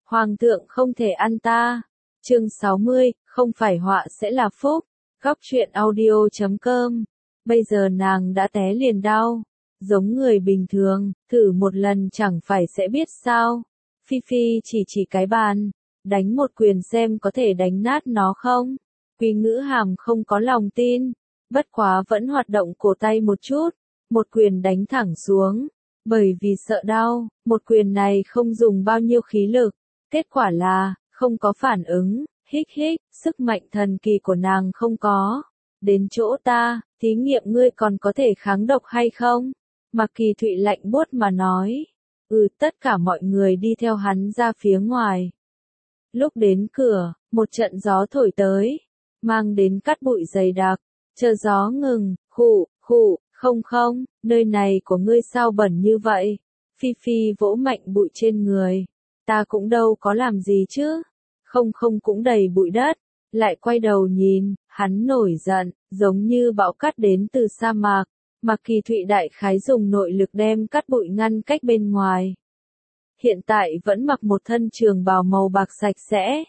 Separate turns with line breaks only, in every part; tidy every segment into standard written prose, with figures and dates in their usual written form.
Hoàng thượng không thể ăn ta. Chương 60, không phải họa sẽ là phúc. Góc truyện audio.com. Bây giờ nàng đã té liền đau. Giống người bình thường, thử một lần chẳng phải sẽ biết sao. Phi Phi chỉ cái bàn, đánh một quyền xem có thể đánh nát nó không. Quý Ngữ Hàm không có lòng tin, bất quá vẫn hoạt động cổ tay một chút, một quyền đánh thẳng xuống. Bởi vì sợ đau, một quyền này không dùng bao nhiêu khí lực, kết quả là, không có phản ứng, hích hích, sức mạnh thần kỳ của nàng không có. Đến chỗ ta, thí nghiệm ngươi còn có thể kháng độc hay không? Mạc Kỳ Thụy lạnh buốt mà nói. Tất cả mọi người đi theo hắn ra phía ngoài. Lúc đến cửa, một trận gió thổi tới, mang đến cát bụi dày đặc, chờ gió ngừng, khụ, không, nơi này của ngươi sao bẩn như vậy? Phi Phi vỗ mạnh bụi trên người, ta cũng đâu có làm gì chứ, không cũng đầy bụi đất, lại quay đầu nhìn, hắn nổi giận, giống như bão cát đến từ sa mạc. Mạc Kỳ Thụy đại khái dùng nội lực đem cát bụi ngăn cách bên ngoài. Hiện tại vẫn mặc một thân trường bào màu bạc sạch sẽ.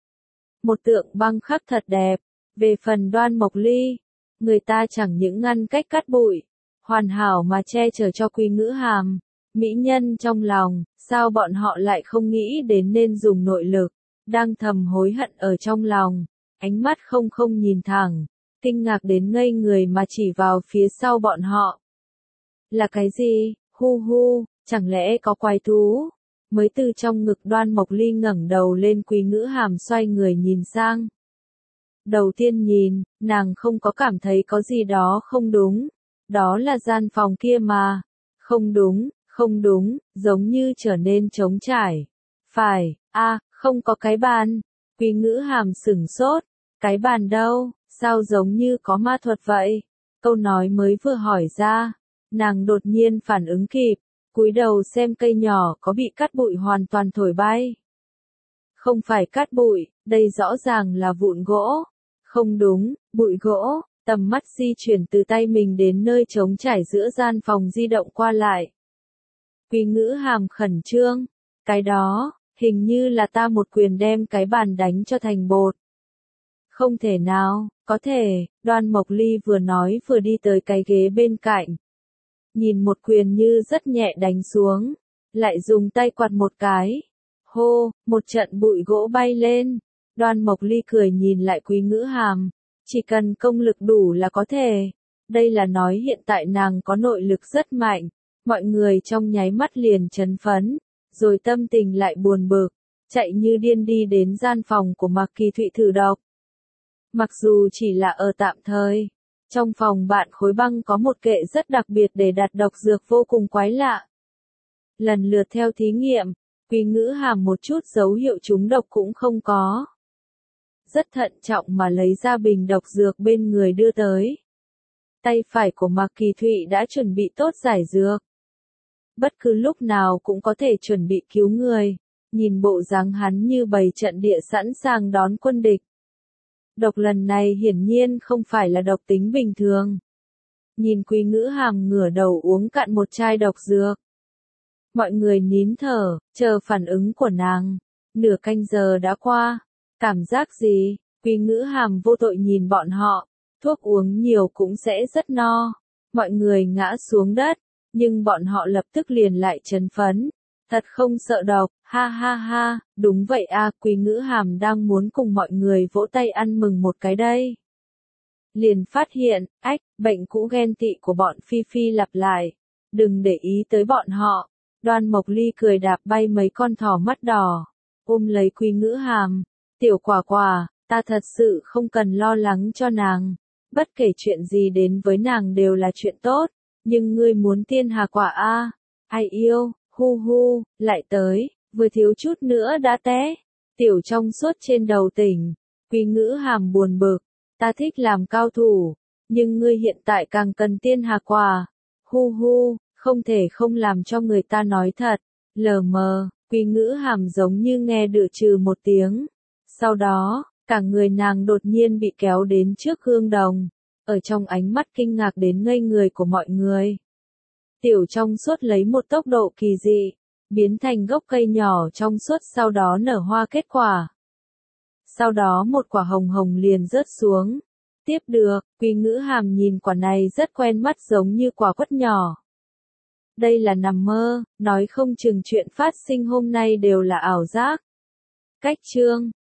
Một tượng băng khắc thật đẹp. Về phần Đoan Mộc Ly, người ta chẳng những ngăn cách cát bụi, hoàn hảo mà che chở cho Quý Ngữ Hàm. Mỹ nhân trong lòng, sao bọn họ lại không nghĩ đến nên dùng nội lực, đang thầm hối hận ở trong lòng, ánh mắt không nhìn thẳng, kinh ngạc đến ngây người mà chỉ vào phía sau bọn họ. Là cái gì? Hu, chẳng lẽ có quái thú? Mới từ trong ngực Đoan Mộc Ly ngẩng đầu lên, Quý Ngữ Hàm xoay người nhìn sang. Đầu tiên nhìn, nàng không có cảm thấy có gì đó không đúng. Đó là gian phòng kia mà. Không đúng, giống như trở nên trống trải. Phải, không có cái bàn. Quý Ngữ Hàm sửng sốt. Cái bàn đâu, sao giống như có ma thuật vậy? Câu nói mới vừa hỏi ra, nàng đột nhiên phản ứng kịp, cúi đầu xem cây nhỏ có bị cát bụi hoàn toàn thổi bay. Không phải cát bụi, đây rõ ràng là vụn gỗ. Không đúng, bụi gỗ. Tầm mắt di chuyển từ tay mình đến nơi trống trải giữa gian phòng di động qua lại. Quý Ngữ Hàm khẩn trương. Cái đó, hình như là ta một quyền đem cái bàn đánh cho thành bột. Không thể nào, có thể, Đoan Mộc Ly vừa nói vừa đi tới cái ghế bên cạnh. Nhìn một quyền như rất nhẹ đánh xuống, lại dùng tay quạt một cái. Hô, một trận bụi gỗ bay lên. Đoan Mộc Ly cười nhìn lại Quý Ngữ Hàm. Chỉ cần công lực đủ là có thể. Đây là nói hiện tại nàng có nội lực rất mạnh. Mọi người trong nháy mắt liền chấn phấn. Rồi tâm tình lại buồn bực. Chạy như điên đi đến gian phòng của Mạc Kỳ Thụy thử độc. Mặc dù chỉ là ở tạm thời. Trong phòng bạn Khối Băng có một kệ rất đặc biệt để đặt độc dược vô cùng quái lạ. Lần lượt theo thí nghiệm, Quý Ngữ Hàm một chút dấu hiệu trúng độc cũng không có. Rất thận trọng mà lấy ra bình độc dược bên người đưa tới. Tay phải của Mạc Kỳ Thụy đã chuẩn bị tốt giải dược. Bất cứ lúc nào cũng có thể chuẩn bị cứu người. Nhìn bộ dáng hắn như bày trận địa sẵn sàng đón quân địch. Độc lần này hiển nhiên không phải là độc tính bình thường. Nhìn Quý Ngữ Hàm ngửa đầu uống cạn một chai độc dược. Mọi người nín thở, chờ phản ứng của nàng. Nửa canh giờ đã qua. Cảm giác gì? Quý Ngữ Hàm vô tội nhìn bọn họ. Thuốc uống nhiều cũng sẽ rất no. Mọi người ngã xuống đất, nhưng bọn họ lập tức liền lại chấn phấn. Thật không sợ độc, ha, đúng vậy Quý Ngữ Hàm đang muốn cùng mọi người vỗ tay ăn mừng một cái đây. Liền phát hiện, bệnh cũ ghen tị của bọn Phi Phi lặp lại. Đừng để ý tới bọn họ. Đoan Mộc Ly cười đạp bay mấy con thỏ mắt đỏ. Ôm lấy Quý Ngữ Hàm. Tiểu Quả Quả, ta thật sự không cần lo lắng cho nàng. Bất kể chuyện gì đến với nàng đều là chuyện tốt. Nhưng ngươi muốn Tiên Hà Quả ai yêu, hu, lại tới, vừa thiếu chút nữa đã té. Tiểu Trong Suốt trên đầu tỉnh. Quý Ngữ Hàm buồn bực. Ta thích làm cao thủ. Nhưng ngươi hiện tại càng cần Tiên Hà Quả. Hu, không thể không làm cho người ta nói thật. Lờ mờ, Quý Ngữ Hàm giống như nghe được trừ một tiếng. Sau đó, cả người nàng đột nhiên bị kéo đến trước gương đồng. Ở trong ánh mắt kinh ngạc đến ngây người của mọi người. Tiểu Trong Suốt lấy một tốc độ kỳ dị. biến thành gốc cây nhỏ trong suốt sau đó nở hoa kết quả. Sau đó một quả hồng hồng liền rớt xuống. Tiếp được, Quý Ngữ Hàm nhìn quả này rất quen mắt giống như quả quất nhỏ. Đây là nằm mơ, nói không chừng chuyện phát sinh hôm nay đều là ảo giác. Cách chương